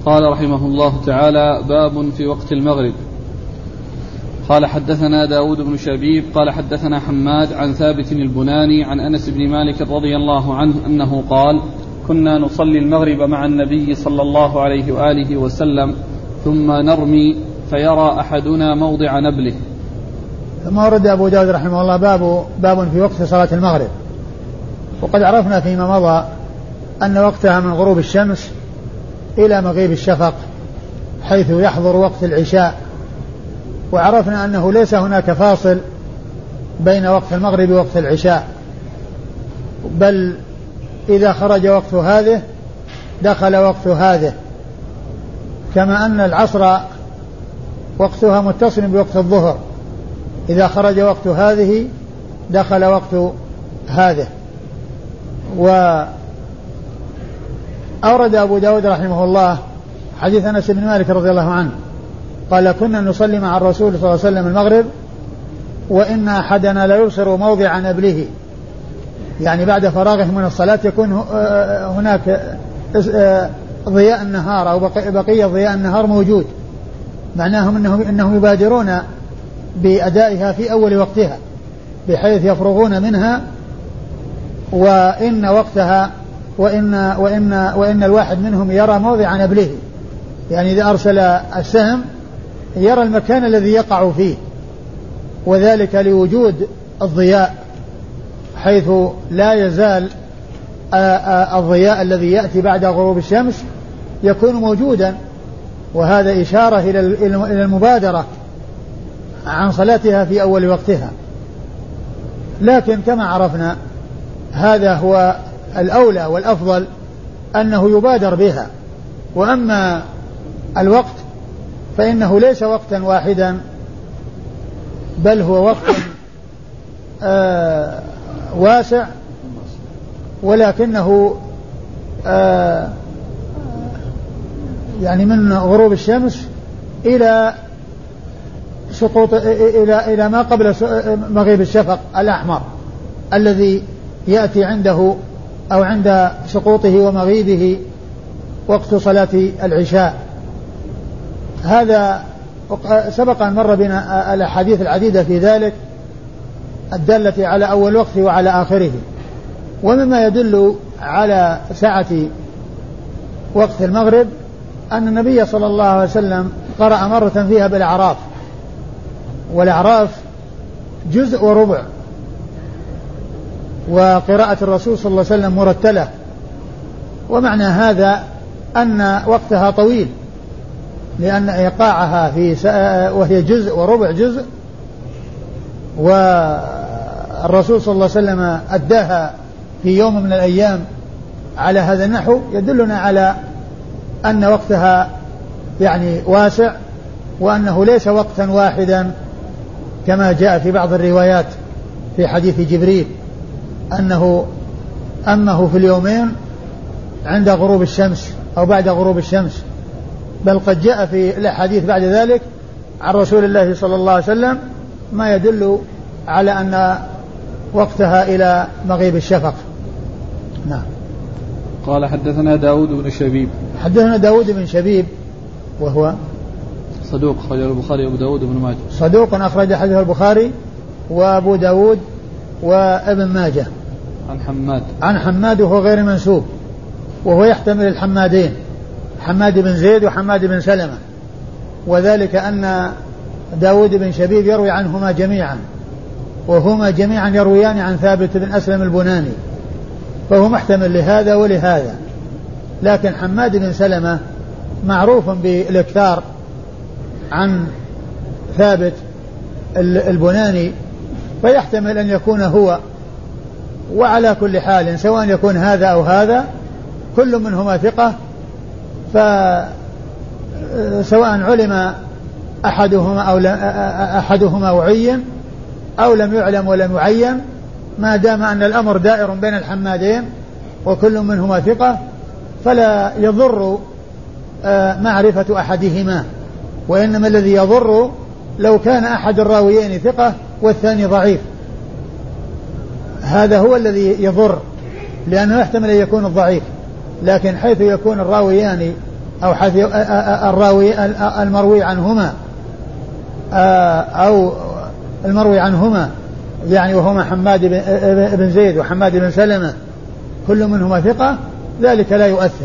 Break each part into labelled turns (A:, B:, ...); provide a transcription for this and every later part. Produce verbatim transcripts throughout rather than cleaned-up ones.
A: قال رحمه الله تعالى: باب في وقت المغرب. قال: حدثنا داود بن شبيب قال حدثنا حماد عن ثابت البناني عن أنس بن مالك رضي الله عنه أنه قال: كنا نصلي المغرب مع النبي صلى الله عليه وآله وسلم ثم نرمي فيرى أحدنا موضع نبله.
B: ثم ورد أبو داود رحمه الله باب, باب في وقت صلاة المغرب. وقد عرفنا فيما مضى أن وقتها من غروب الشمس إلى مغيب الشفق حيث يحضر وقت العشاء، وعرفنا أنه ليس هناك فاصل بين وقت المغرب ووقت العشاء، بل إذا خرج وقت هذه دخل وقت هذه، كما أن العصر وقتها متصل بوقت الظهر، إذا خرج وقت هذه دخل وقت هذه. وأورد أبو داود رحمه الله حديث أنس بن مالك رضي الله عنه قال: كنا نصلي مع الرسول صلى الله عليه وسلم المغرب وإن أحدنا لا يبصر موضع نبله، يعني بعد فراغه من الصلاة يكون هناك ضياء النهار أو بقية ضياء النهار موجود، معناهم إنهم, إنهم يبادرون بأدائها في أول وقتها بحيث يفرغون منها، وإن وقتها وإن, وإن, وإن الواحد منهم يرى موضع نبله، يعني إذا أرسل السهم يرى المكان الذي يقع فيه، وذلك لوجود الضياء حيث لا يزال الضياء الذي يأتي بعد غروب الشمس يكون موجودا، وهذا إشارة إلى المبادرة عن صلاتها في أول وقتها. لكن كما عرفنا هذا هو الأولى والأفضل أنه يبادر بها، وأما الوقت فإنه ليس وقتا واحدا بل هو وقت آه واسع، ولكنه آه يعني من غروب الشمس إلى سقوط إلى إلى ما قبل مغيب الشفق الأحمر الذي يأتي عنده أو عند سقوطه ومغيبه وقت صلاة العشاء. هذا سبق أن مر بنا الأحاديث العديدة في ذلك الدالة على أول وقت وعلى آخره. ومما يدل على سعة وقت المغرب أن النبي صلى الله عليه وسلم قرأ مرة فيها بالأعراف، والأعراف جزء وربع، وقراءة الرسول صلى الله عليه وسلم مرتلة، ومعنى هذا أن وقتها طويل لأن إيقاعها في وهي جزء وربع جزء، والرسول صلى الله عليه وسلم أداها في يوم من الأيام على هذا النحو، يدلنا على أن وقتها يعني واسع، وأنه ليس وقتا واحدا كما جاء في بعض الروايات في حديث جبريل أنه أمه في اليومين عند غروب الشمس أو بعد غروب الشمس، بل قد جاء في الأحاديث بعد ذلك عن رسول الله صلى الله عليه وسلم ما يدل على أن وقتها إلى مغيب الشفق. نعم.
A: قال: حدثنا داود بن شبيب.
B: حدثنا داود بن شبيب وهو
A: صدوق أخرجه البخاري وأبو داود بن ماجه.
B: صدوق أخرج حديث البخاري وأبو داود وابن ماجه.
A: عن حماد.
B: عن حماد وهو غير منسوب، وهو يحتمل الحمادين، حماد بن زيد وحماد بن سلمة، وذلك أن داود بن شبيب يروي عنهما جميعا، وهما جميعا يرويان عن ثابت بن أسلم البناني، فهو محتمل لهذا ولهذا. لكن حماد بن سلمة معروف بالإكثار عن ثابت البناني، فيحتمل أن يكون هو. وعلى كل حال سواء يكون هذا أو هذا كل منهما ثقة، فسواء علم أحدهما أو أحدهما وعين أو لم يعلم ولم يعين، ما دام أن الأمر دائر بين الحمادين وكل منهما ثقة فلا يضر معرفة أحدهما، وإنما الذي يضر لو كان أحد الراويين ثقة والثاني ضعيف، هذا هو الذي يضر، لأنه يحتمل أن يكون الضعيف. لكن حيث يكون الراويان أو حديث الراوي المروي عنهما أو المروي عنهما يعني وهما حماد بن زيد وحماد بن سلمة كل منهما ثقة ذلك لا يؤثر.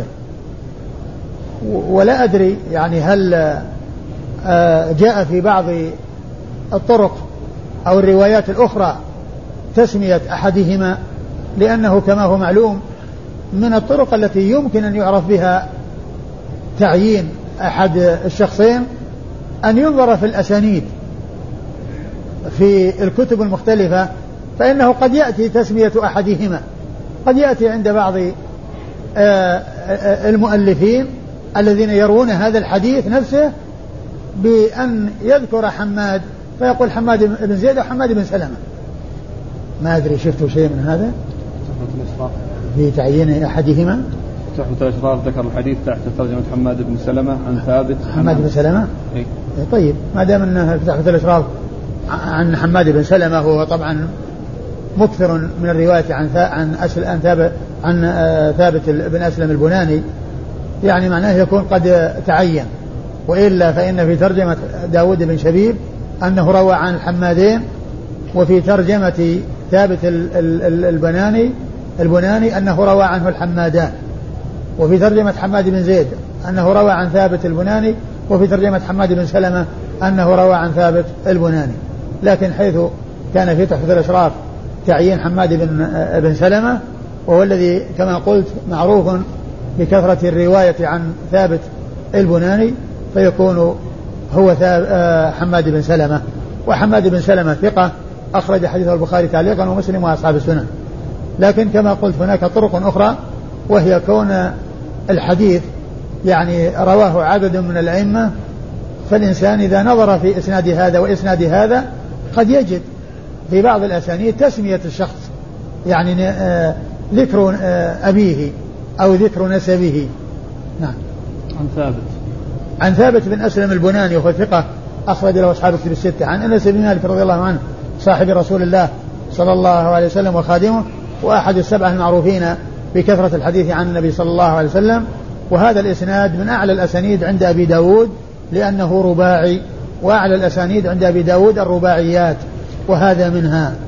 B: ولا أدري يعني هل جاء في بعض الطرق أو الروايات الأخرى تسمية أحدهما، لأنه كما هو معلوم من الطرق التي يمكن أن يعرف بها تعيين أحد الشخصين أن ينظر في الأسانيد في الكتب المختلفة، فإنه قد يأتي تسمية أحدهما، قد يأتي عند بعض المؤلفين الذين يروون هذا الحديث نفسه بأن يذكر حماد فيقول حماد بن زيد وحماد بن سلمة. ما أدري شفتوا شيء من هذا في تعيين أحدهما؟
A: تحفة الأشراف ذكر الحديث تحت ترجمة حماد بن سلمة عن ثابت.
B: حماد بن سلمة
A: إيه؟
B: طيب ما دام أنه في تحفة الأشراف عن حماد بن سلمة هو طبعا مكثر من الرواية عن عن أسل عن ثابت عن ثابت بن أسلم البناني، يعني معناه يكون قد تعين. وإلا فإن في ترجمة داود بن شبيب أنه روى عن الحمادين، وفي ترجمة ثابت البناني البناني أنه روى عنه الحمادان، وفي ترجمة حماد بن زيد أنه روى عن ثابت البناني، وفي ترجمة حماد بن سلمة أنه روى عن ثابت البناني. لكن حيث كان في تحفة الأشراف تعيين حماد بن, بن سلمة، وهو الذي كما قلت معروف بكثرة الرواية عن ثابت البناني، فيكون هو حماد بن سلمة. وحماد بن سلمة ثقة أخرج حديث البخاري تعليقا ومسلم وأصحاب السنن. لكن كما قلت هناك طرق أخرى، وهي كون الحديث يعني رواه عدد من الأئمة، فالإنسان إذا نظر في إسناد هذا وإسناد هذا قد يجد في بعض الأسانيد تسمية الشخص، يعني ذكر أبيه أو ذكر نسبه. نعم.
A: عن ثابت
B: عن ثابت بن أسلم البناني وهو ثقة أخرج له أصحاب الكتب الستة. عن أنس بن مالك رضي الله عنه صاحب رسول الله صلى الله عليه وسلم وخادمه، وأحد السبعة المعروفين بكثرة الحديث عن النبي صلى الله عليه وسلم. وهذا الإسناد من أعلى الأسانيد عند أبي داود لأنه رباعي، وأعلى الأسانيد عند أبي داود الرباعيات، وهذا منها.